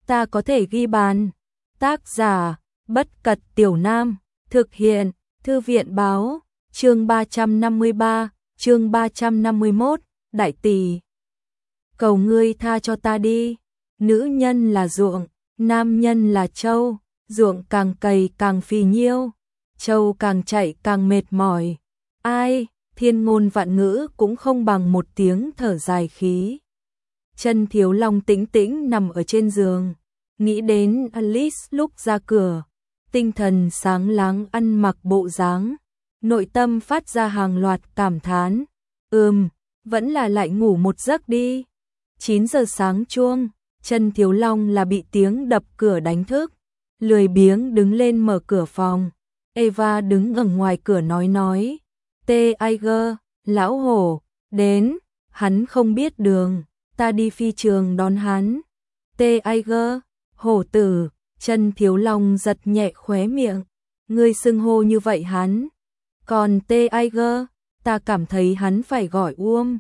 ta có thể ghi bàn. Tác giả, Bất Cật Tiểu Nam, thực hiện, Thư viện báo, chương 353, chương 351, đại tỷ. Cầu ngươi tha cho ta đi, nữ nhân là ruộng, nam nhân là trâu, ruộng càng cày càng phì nhiêu, trâu càng chạy càng mệt mỏi. Ai, thiên ngôn vạn ngữ cũng không bằng một tiếng thở dài khí. Chân Thiếu Long tĩnh tĩnh nằm ở trên giường, nghĩ đến Alice lúc ra cửa, tinh thần sáng láng ăn mặc bộ dáng, nội tâm phát ra hàng loạt cảm thán. Vẫn là lại ngủ một giấc đi. 9 giờ sáng chuông, Chân Thiếu Long là bị tiếng đập cửa đánh thức, lười biếng đứng lên mở cửa phòng. Eva đứng ở ngoài cửa nói, Tiger, lão hổ, đến, hắn không biết đường, ta đi phi trường đón hắn. Tiger, hổ tử, Chân Thiếu Long giật nhẹ khóe miệng, ngươi xưng hô như vậy hắn. Còn Tiger, ta cảm thấy hắn phải gọi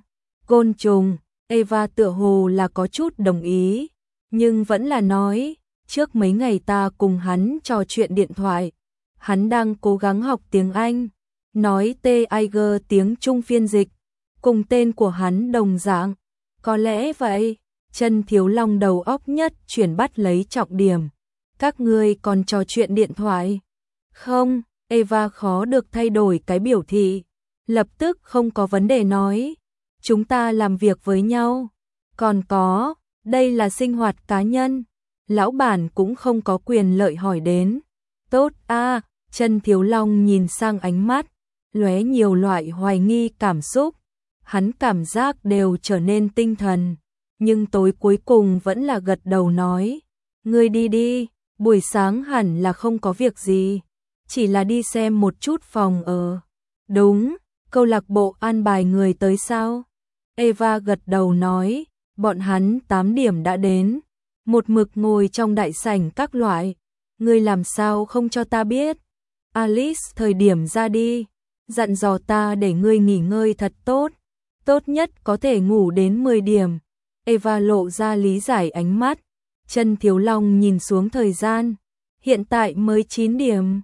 côn trùng. Eva tựa hồ là có chút đồng ý, nhưng vẫn là nói, trước mấy ngày ta cùng hắn trò chuyện điện thoại, hắn đang cố gắng học tiếng Anh, nói Tiger tiếng Trung phiên dịch, cùng tên của hắn đồng dạng. Có lẽ vậy. Chân Thiếu Long đầu óc nhất chuyển bắt lấy trọng điểm. Các ngươi còn trò chuyện điện thoại? Không, Eva khó được thay đổi cái biểu thị, lập tức không có vấn đề nói. Chúng ta làm việc với nhau. Còn có, đây là sinh hoạt cá nhân. Lão bản cũng không có quyền lợi hỏi đến. Tốt a. Chân Thiếu Long nhìn sang ánh mắt, lóe nhiều loại hoài nghi cảm xúc. Hắn cảm giác đều trở nên tinh thần, nhưng tối cuối cùng vẫn là gật đầu nói, ngươi đi đi, buổi sáng hẳn là không có việc gì, chỉ là đi xem một chút phòng ở. Đúng, câu lạc bộ an bài người tới sao? Eva gật đầu nói, bọn hắn 8 điểm đã đến, một mực ngồi trong đại sảnh các loại. Ngươi làm sao không cho ta biết? Alice thời điểm ra đi, dặn dò ta để ngươi nghỉ ngơi thật tốt, tốt nhất có thể ngủ đến 10 điểm. Eva lộ ra lý giải ánh mắt. Chân Thiếu Long nhìn xuống thời gian, hiện tại mới 9 điểm.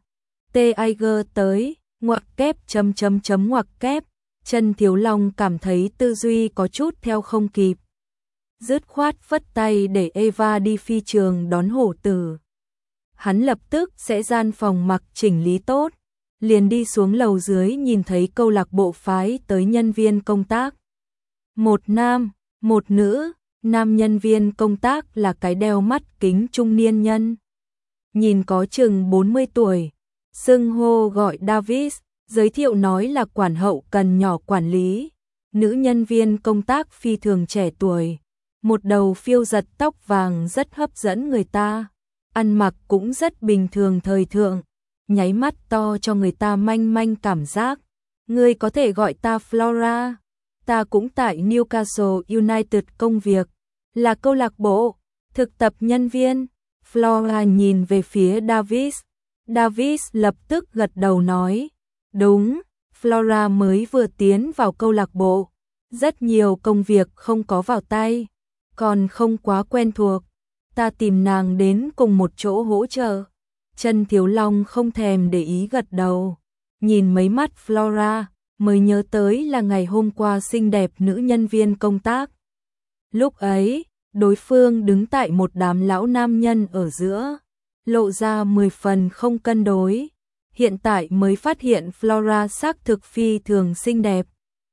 Tiger tới, ngoặc kép ngoặc kép. Chân Thiếu Long cảm thấy tư duy có chút theo không kịp, dứt khoát phất tay để Eva đi phi trường đón hổ tử. Hắn lập tức sẽ gian phòng mặc chỉnh lý tốt, liền đi xuống lầu dưới nhìn thấy câu lạc bộ phái tới nhân viên công tác. Một nam, một nữ, nam nhân viên công tác là cái đeo mắt kính trung niên nhân. Nhìn có chừng 40 tuổi, xưng hô gọi Davis, giới thiệu nói là quản hậu cần nhỏ quản lý. Nữ nhân viên công tác phi thường trẻ tuổi, một đầu phiêu giật tóc vàng rất hấp dẫn người ta, ăn mặc cũng rất bình thường thời thượng, nháy mắt to cho người ta manh manh cảm giác. Ngươi có thể gọi ta Flora, ta cũng tại Newcastle United công việc, là câu lạc bộ, thực tập nhân viên. Flora nhìn về phía Davis. Davis lập tức gật đầu nói, đúng, Flora mới vừa tiến vào câu lạc bộ, rất nhiều công việc không có vào tay, còn không quá quen thuộc, ta tìm nàng đến cùng một chỗ hỗ trợ. Chân Thiếu Long không thèm để ý gật đầu, nhìn mấy mắt Flora, mới nhớ tới là ngày hôm qua xinh đẹp nữ nhân viên công tác. Lúc ấy, đối phương đứng tại một đám lão nam nhân ở giữa, lộ ra 10 phần không cân đối. Hiện tại mới phát hiện Flora xác thực phi thường xinh đẹp.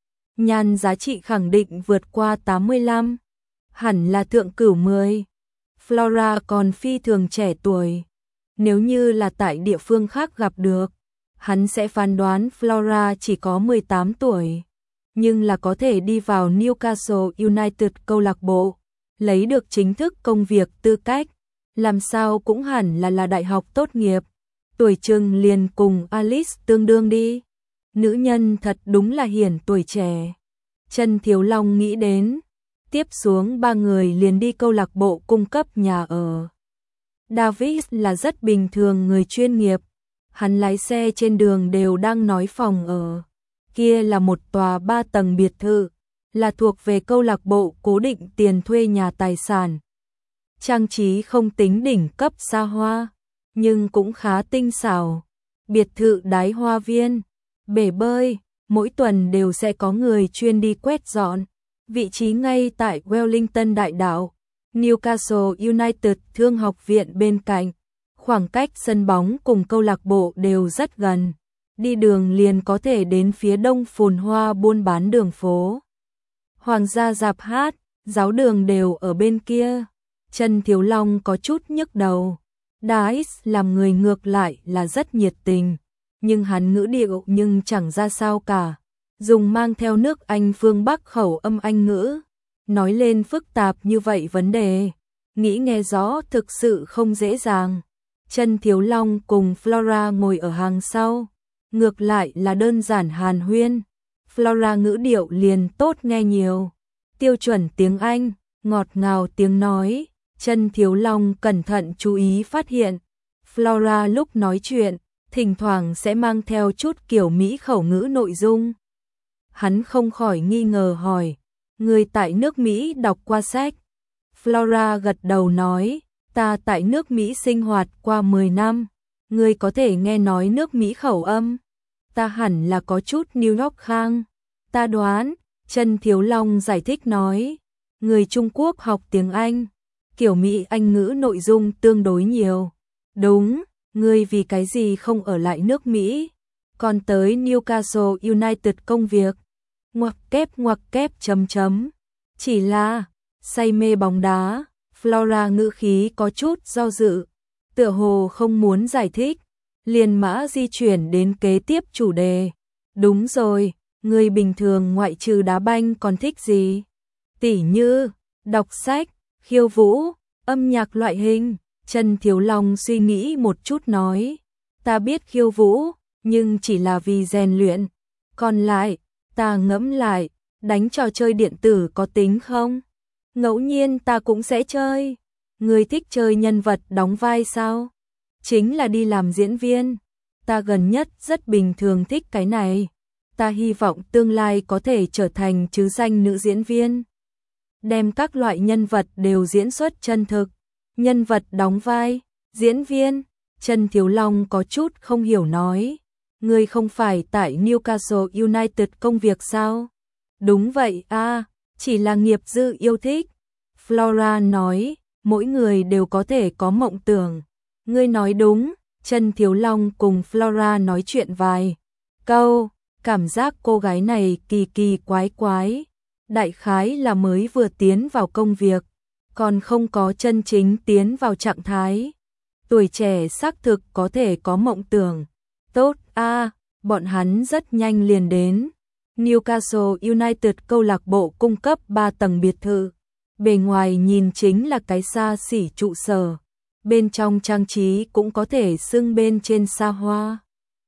Nhan giá trị khẳng định vượt qua 85, hẳn là thượng cửu 10. Flora còn phi thường trẻ tuổi. Nếu như là tại địa phương khác gặp được, hắn sẽ phán đoán Flora chỉ có 18 tuổi, nhưng là có thể đi vào Newcastle United câu lạc bộ, lấy được chính thức công việc tư cách, làm sao cũng hẳn là đại học tốt nghiệp, tuổi chừng liền cùng Alice tương đương đi. Nữ nhân thật đúng là hiển tuổi trẻ. Chân Thiếu Long nghĩ đến, tiếp xuống 3 người liền đi câu lạc bộ cung cấp nhà ở. David là rất bình thường người chuyên nghiệp, hắn lái xe trên đường đều đang nói phòng ở. Kia là một tòa 3 tầng biệt thự, là thuộc về câu lạc bộ cố định tiền thuê nhà tài sản. trang trí không tính đỉnh cấp xa hoa, nhưng cũng khá tinh xảo. Biệt thự đái hoa viên, bể bơi, mỗi tuần đều sẽ có người chuyên đi quét dọn. Vị trí ngay tại Wellington đại đảo, Newcastle United thương học viện bên cạnh. Khoảng cách sân bóng cùng câu lạc bộ đều rất gần. Đi đường liền có thể đến phía đông phồn hoa buôn bán đường phố. Hoàng gia rạp hát, giáo đường đều ở bên kia. Trần Thiếu Long có chút nhức đầu. Dice làm người ngược lại là rất nhiệt tình, nhưng hắn ngữ điệu nhưng chẳng ra sao cả. Dùng mang theo nước Anh phương Bắc khẩu âm Anh ngữ, nói lên phức tạp như vậy vấn đề, nghĩ nghe rõ thực sự không dễ dàng. Trần Thiếu Long cùng Flora ngồi ở hàng sau, ngược lại là đơn giản hàn huyên. Flora ngữ điệu liền tốt nghe nhiều, tiêu chuẩn tiếng Anh, ngọt ngào tiếng nói. Trần Thiếu Long cẩn thận chú ý phát hiện, Flora lúc nói chuyện, thỉnh thoảng sẽ mang theo chút kiểu Mỹ khẩu ngữ nội dung. Hắn không khỏi nghi ngờ hỏi, người tại nước Mỹ đọc qua sách? Flora gật đầu nói, ta tại nước Mỹ sinh hoạt qua 10 năm, người có thể nghe nói nước Mỹ khẩu âm. Ta hẳn là có chút New York khang. Ta đoán, Trần Thiếu Long giải thích nói, người Trung Quốc học tiếng Anh, kiểu Mỹ Anh ngữ nội dung tương đối nhiều. Đúng, ngươi vì cái gì không ở lại nước Mỹ, còn tới Newcastle United công việc? Ngoặc kép chấm chấm. Chỉ là, say mê bóng đá. Flora ngữ khí có chút do dự, tựa hồ không muốn giải thích, liền mã di chuyển đến kế tiếp chủ đề. Đúng rồi, người bình thường ngoại trừ đá banh còn thích gì? Tỉ như, đọc sách, khiêu vũ, âm nhạc loại hình. Trần Thiếu Long suy nghĩ một chút nói, ta biết khiêu vũ, nhưng chỉ là vì rèn luyện. Còn lại, ta ngẫm lại, đánh trò chơi điện tử có tính không? Ngẫu nhiên ta cũng sẽ chơi. Người thích chơi nhân vật đóng vai sao? Chính là đi làm diễn viên. Ta gần nhất rất bình thường thích cái này. Ta hy vọng tương lai có thể trở thành chứ danh nữ diễn viên. Đem các loại nhân vật đều diễn xuất chân thực. Nhân vật đóng vai, diễn viên. Trần Thiếu Long có chút không hiểu nói, người không phải tại Newcastle United công việc sao? Đúng vậy a, chỉ là nghiệp dư yêu thích. Flora nói, mỗi người đều có thể có mộng tưởng. Ngươi nói đúng. Trần Thiếu Long cùng Flora nói chuyện vài câu, cảm giác cô gái này kỳ kỳ quái quái. Đại khái là mới vừa tiến vào công việc, còn không có chân chính tiến vào trạng thái. Tuổi trẻ xác thực có thể có mộng tưởng. Tốt a, bọn hắn rất nhanh liền đến. Newcastle United câu lạc bộ cung cấp 3 tầng biệt thự. Bề ngoài nhìn chính là cái xa xỉ trụ sở. Bên trong trang trí cũng có thể xưng bên trên xa hoa.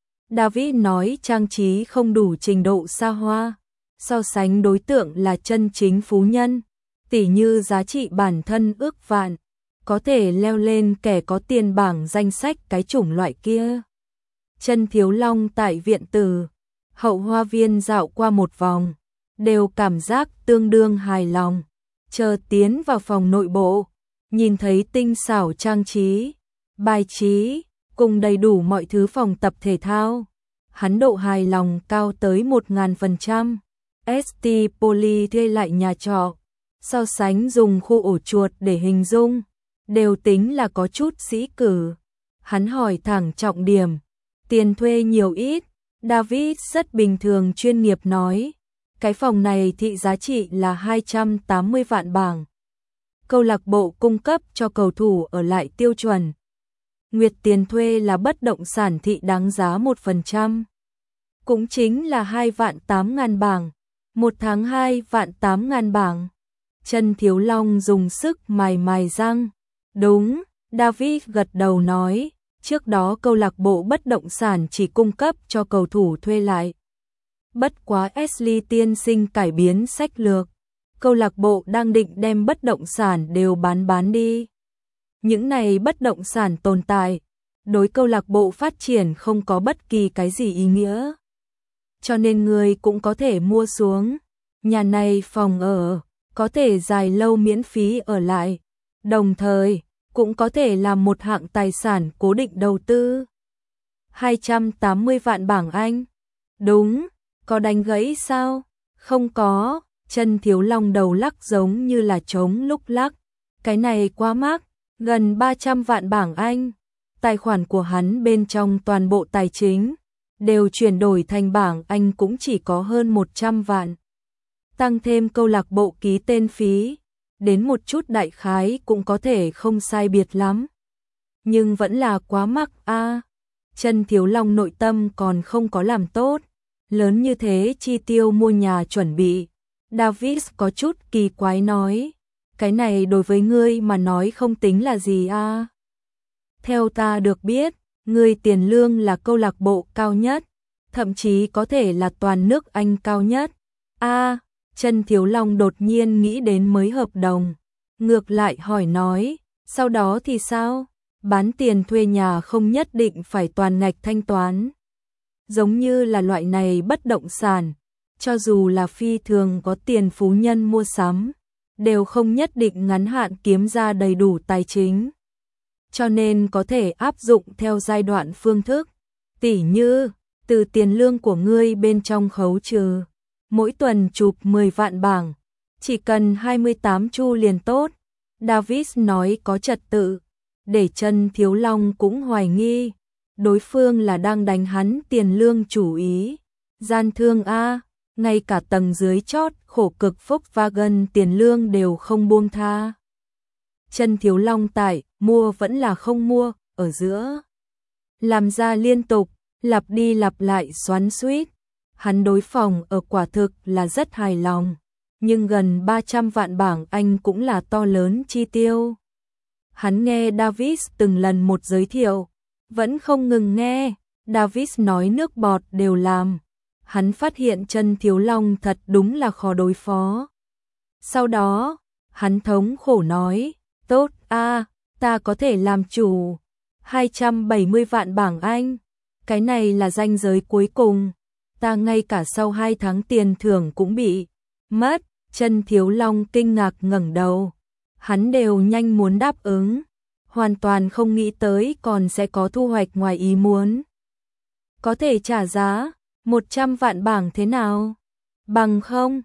David nói trang trí không đủ trình độ xa hoa. So sánh đối tượng là chân chính phú nhân, tỉ như giá trị bản thân ước vạn, có thể leo lên kẻ có tiền bảng danh sách cái chủng loại kia. Trần Thiếu Long tại viện tử, hậu hoa viên dạo qua một vòng, đều cảm giác tương đương hài lòng. Chờ tiến vào phòng nội bộ, nhìn thấy tinh xảo trang trí, bài trí, cùng đầy đủ mọi thứ phòng tập thể thao. Hắn độ hài lòng cao tới 1000%. ST Poly thuê lại nhà trọ, so sánh dùng khu ổ chuột để hình dung, đều tính là có chút sĩ cử. Hắn hỏi thẳng trọng điểm, tiền thuê nhiều ít? David rất bình thường chuyên nghiệp nói, cái phòng này thị giá trị là 280 vạn bảng. Câu lạc bộ cung cấp cho cầu thủ ở lại tiêu chuẩn. Nguyệt tiền thuê là bất động sản thị đáng giá 1%. Cũng chính là 2.800.000 bảng. 1 tháng 2.800.000 bảng. Trần Thiếu Long dùng sức mài răng. Đúng, David gật đầu nói, trước đó câu lạc bộ bất động sản chỉ cung cấp cho cầu thủ thuê lại. Bất quá Ashley tiên sinh cải biến sách lược, câu lạc bộ đang định đem bất động sản đều bán đi. Những này bất động sản tồn tại, đối câu lạc bộ phát triển không có bất kỳ cái gì ý nghĩa. Cho nên người cũng có thể mua xuống. Nhà này phòng ở, có thể dài lâu miễn phí ở lại. đồng thời cũng có thể là một hạng tài sản cố định đầu tư. 280 vạn bảng Anh. Đúng, có đánh gãy sao? Không có, Chân Thiếu Long đầu lắc giống như là trống lúc lắc. Cái này quá mắc, gần 300 vạn bảng Anh. Tài khoản của hắn bên trong toàn bộ tài chính đều chuyển đổi thành bảng Anh cũng chỉ có hơn 100 vạn. Tăng thêm câu lạc bộ ký tên phí, đến một chút đại khái cũng có thể không sai biệt lắm. Nhưng vẫn là quá mắc a. Chân Thiếu Long nội tâm còn không có làm tốt, lớn như thế chi tiêu mua nhà chuẩn bị. David có chút kỳ quái nói, cái này đối với ngươi mà nói không tính là gì a. Theo ta được biết, ngươi tiền lương là câu lạc bộ cao nhất, thậm chí có thể là toàn nước Anh cao nhất. A, Chân Thiếu Long đột nhiên nghĩ đến mới hợp đồng, ngược lại hỏi nói, sau đó thì sao? Bán tiền thuê nhà không nhất định phải toàn ngạch thanh toán. Giống như là loại này bất động sản, cho dù là phi thường có tiền phú nhân mua sắm, đều không nhất định ngắn hạn kiếm ra đầy đủ tài chính. Cho nên có thể áp dụng theo giai đoạn phương thức, tỉ như từ tiền lương của ngươi bên trong khấu trừ, mỗi tuần chụp 10 vạn bảng, chỉ cần 28 chu liền tốt. David nói có trật tự, để Chân Thiếu Long cũng hoài nghi, đối phương là đang đánh hắn tiền lương chủ ý. Gian thương a, ngay cả tầng dưới chót khổ cực Volkswagen tiền lương đều không buông tha. Chân Thiếu Long tại mua vẫn là không mua ở giữa, làm ra liên tục lặp đi lặp lại xoắn xuýt. Hắn đối phòng ở quả thực là rất hài lòng, nhưng gần 300 vạn bảng Anh cũng là to lớn chi tiêu. Hắn nghe David từng lần một giới thiệu, vẫn không ngừng nghe, David nói nước bọt đều làm. Hắn phát hiện Chân Thiếu Long thật đúng là khó đối phó. Sau đó, hắn thống khổ nói, tốt a, ta có thể làm chủ. 270 vạn bảng Anh, cái này là ranh giới cuối cùng. Ta ngay cả sau 2 tháng tiền thưởng cũng bị mất. Chân Thiếu Long kinh ngạc ngẩng đầu. Hắn đều nhanh muốn đáp ứng, hoàn toàn không nghĩ tới còn sẽ có thu hoạch ngoài ý muốn. Có thể trả giá 100 vạn bảng thế nào? Bằng không,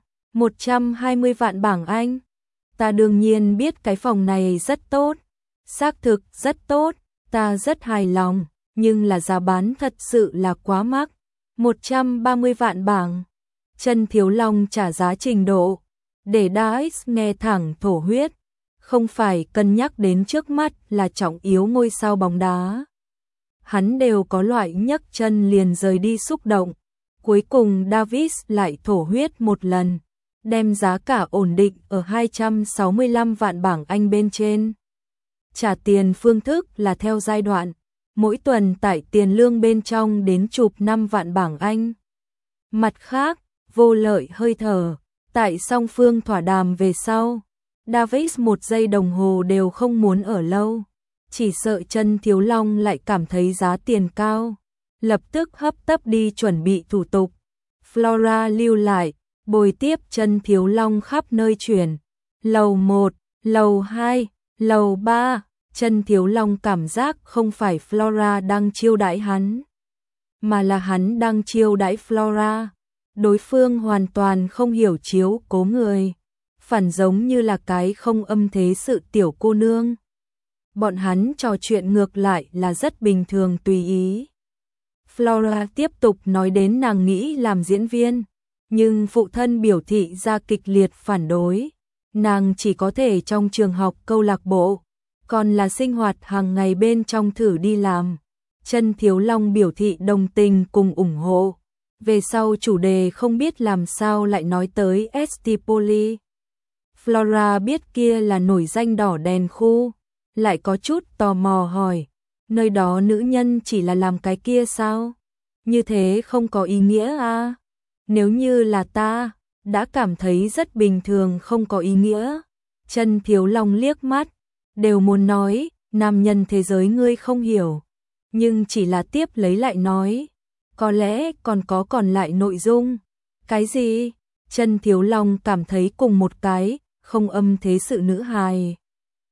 120 vạn bảng Anh. Ta đương nhiên biết cái phòng này rất tốt, xác thực rất tốt, ta rất hài lòng, nhưng là giá bán thật sự là quá mắc. 130 vạn bảng. Chân Thiếu Long trả giá trình độ, để Daix nghe thẳng thổ huyết, không phải cân nhắc đến trước mắt là trọng yếu ngôi sao bóng đá. Hắn đều có loại nhấc chân liền rời đi xúc động. Cuối cùng Davis lại thổ huyết một lần, đem giá cả ổn định ở 265 vạn bảng Anh bên trên. Trả tiền phương thức là theo giai đoạn, mỗi tuần tải tiền lương bên trong đến chụp 5 vạn bảng Anh. Mặt khác, vô lợi hơi thở, tại song phương thỏa đàm về sau, Davis 1 giây đồng hồ đều không muốn ở lâu, chỉ sợ Chân Thiếu Long lại cảm thấy giá tiền cao, lập tức hấp tấp đi chuẩn bị thủ tục. Flora lưu lại, bồi tiếp Chân Thiếu Long khắp nơi chuyển, lầu 1, lầu 2, lầu 3, Chân Thiếu Long cảm giác không phải Flora đang chiêu đãi hắn, mà là hắn đang chiêu đãi Flora. Đối phương hoàn toàn không hiểu chiếu cố người, phản giống như là cái không âm thế sự tiểu cô nương. Bọn hắn trò chuyện ngược lại là rất bình thường tùy ý. Flora tiếp tục nói đến nàng nghĩ làm diễn viên, nhưng phụ thân biểu thị ra kịch liệt phản đối. Nàng chỉ có thể trong trường học câu lạc bộ, còn là sinh hoạt hàng ngày bên trong thử đi làm. Chân Thiếu Long biểu thị đồng tình cùng ủng hộ. Về sau chủ đề không biết làm sao lại nói tới Stipoli. Flora biết kia là nổi danh đỏ đèn khu, lại có chút tò mò hỏi, nơi đó nữ nhân chỉ là làm cái kia sao? Như thế không có ý nghĩa à? Nếu như là ta, đã cảm thấy rất bình thường không có ý nghĩa. Chân Thiếu Long liếc mắt, đều muốn nói, nam nhân thế giới ngươi không hiểu, nhưng chỉ là tiếp lấy lại nói, có lẽ còn có còn lại nội dung. Cái gì? Chân Thiếu Long cảm thấy cùng một cái, không âm thế sự nữ hài.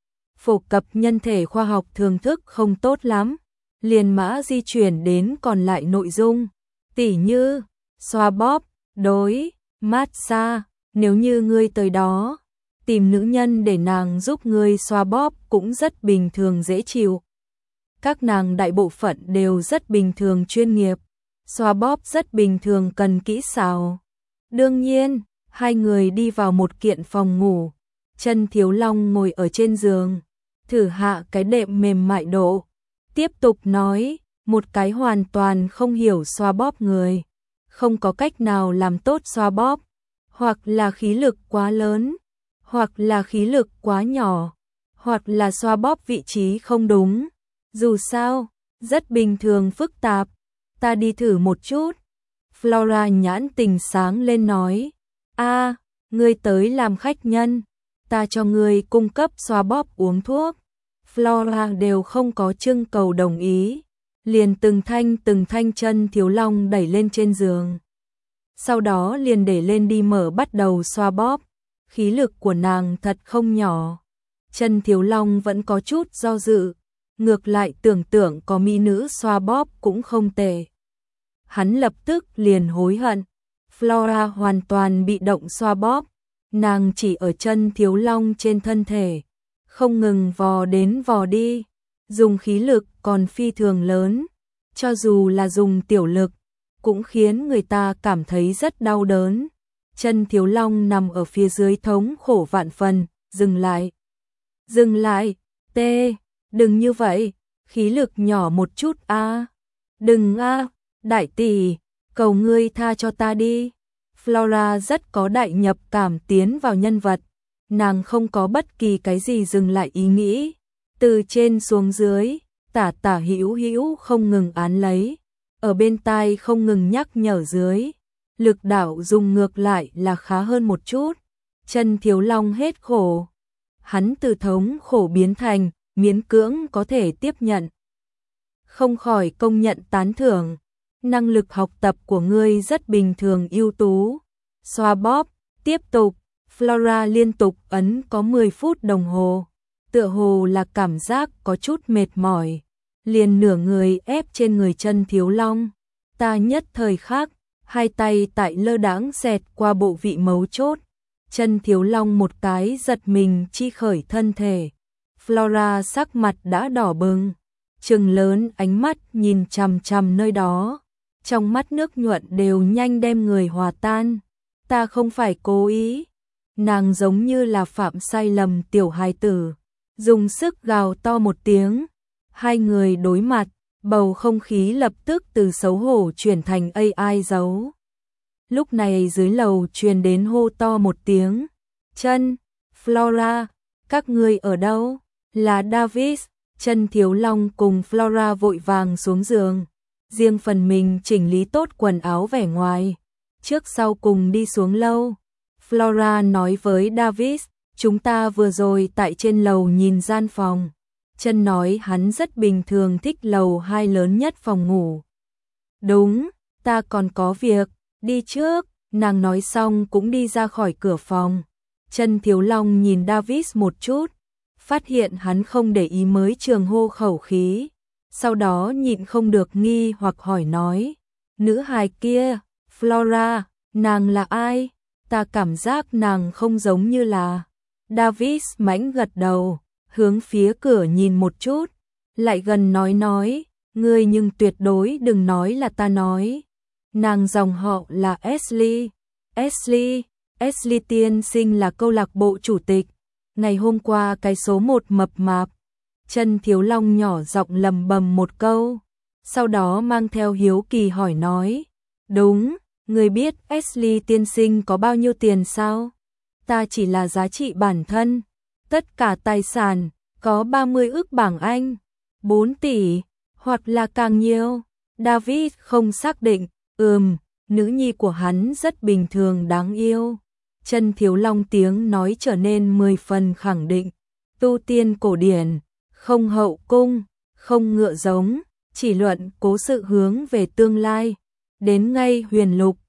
phổ cập nhân thể khoa học thường thức không tốt lắm, liền mã di chuyển đến còn lại nội dung, tỉ như xoa bóp, đối, massage, nếu như ngươi tới đó, tìm nữ nhân để nàng giúp ngươi xoa bóp cũng rất bình thường dễ chịu. Các nàng đại bộ phận đều rất bình thường chuyên nghiệp, xoa bóp rất bình thường cần kỹ xảo. Đương nhiên, hai người đi vào một kiện phòng ngủ, Chân Thiếu Long ngồi ở trên giường, thử hạ cái đệm mềm mại độ, tiếp tục nói, một cái hoàn toàn không hiểu xoa bóp người, không có cách nào làm tốt xoa bóp, hoặc là khí lực quá lớn, hoặc là khí lực quá nhỏ, hoặc là xoa bóp vị trí không đúng. Dù sao, rất bình thường phức tạp, ta đi thử một chút. Flora nhãn tình sáng lên nói, ngươi tới làm khách nhân, ta cho ngươi cung cấp xoa bóp uống thuốc. Flora đều không có trưng cầu đồng ý, liền từng thanh Chân Thiếu Long đẩy lên trên giường. Sau đó liền để lên đi mở bắt đầu xoa bóp, khí lực của nàng thật không nhỏ. Chân Thiếu Long vẫn có chút do dự, ngược lại tưởng tượng có mỹ nữ xoa bóp cũng không tệ. Hắn lập tức liền hối hận, Flora hoàn toàn bị động xoa bóp, nàng chỉ ở Chân Thiếu Long trên thân thể, không ngừng vò đến vò đi, dùng khí lực còn phi thường lớn, cho dù là dùng tiểu lực, cũng khiến người ta cảm thấy rất đau đớn. Chân Thiếu Long nằm ở phía dưới thống khổ vạn phần, dừng lại, tê, đừng như vậy, khí lực nhỏ một chút đừng đại tỷ, cầu ngươi tha cho ta đi. Flora rất có đại nhập cảm tiến vào nhân vật, nàng không có bất kỳ cái gì dừng lại ý nghĩ, từ trên xuống dưới, tả hữu không ngừng án lấy, ở bên tai không ngừng nhắc nhở dưới, lực đạo dùng ngược lại là khá hơn một chút. Chân Thiếu Long hết khổ, hắn từ thống khổ biến thành miễn cưỡng có thể tiếp nhận, không khỏi công nhận tán thưởng, năng lực học tập của ngươi rất bình thường ưu tú. Xoa bóp, tiếp tục, Flora liên tục ấn có 10 phút đồng hồ, tựa hồ là cảm giác có chút mệt mỏi, liền nửa người ép trên người Chân Thiếu Long. Ta nhất thời khắc, hai tay tại lơ đãng xẹt qua bộ vị mấu chốt, Chân Thiếu Long một cái giật mình chi khởi thân thể. Flora sắc mặt đã đỏ bừng, trừng lớn ánh mắt nhìn chằm chằm nơi đó, trong mắt nước nhuận đều nhanh đem người hòa tan. Ta không phải cố ý. Nàng giống như là phạm sai lầm tiểu hài tử, dùng sức gào to một tiếng. Hai người đối mặt, bầu không khí lập tức từ xấu hổ chuyển thành AI dấu. Lúc này dưới lầu truyền đến hô to một tiếng. Chân, Flora, các ngươi ở đâu? Là David. Chân Thiếu Long cùng Flora vội vàng xuống giường, riêng phần mình chỉnh lý tốt quần áo vẻ ngoài, trước sau cùng đi xuống lâu. Flora nói với David, chúng ta vừa rồi tại trên lầu nhìn gian phòng. Chân nói hắn rất bình thường thích lầu 2 lớn nhất phòng ngủ. Đúng, ta còn có việc, đi trước. Nàng nói xong cũng đi ra khỏi cửa phòng. Chân Thiếu Long nhìn David một chút, phát hiện hắn không để ý mới trường hô khẩu khí, sau đó nhịn không được nghi hoặc hỏi nói, nữ hài kia, Flora, nàng là ai? Ta cảm giác nàng không giống như là. David mãnh gật đầu, hướng phía cửa nhìn một chút, lại gần nói, ngươi nhưng tuyệt đối đừng nói là ta nói. Nàng dòng họ là Ashley. Ashley tiên sinh là câu lạc bộ chủ tịch. Ngày hôm qua cái số 1 mập mạp. Chân Thiếu Long nhỏ giọng lầm bầm một câu, sau đó mang theo hiếu kỳ hỏi nói, đúng, người biết Ashley tiên sinh có bao nhiêu tiền sao? Ta chỉ là giá trị bản thân, tất cả tài sản, có 30 ức bảng Anh, 4 tỷ, hoặc là càng nhiều. David không xác định, nữ nhi của hắn rất bình thường đáng yêu. Chân Thiếu Long tiếng nói trở nên 10 phần khẳng định, tu tiên cổ điển, không hậu cung, không ngựa giống, chỉ luận cố sự hướng về tương lai, đến ngay huyền lục,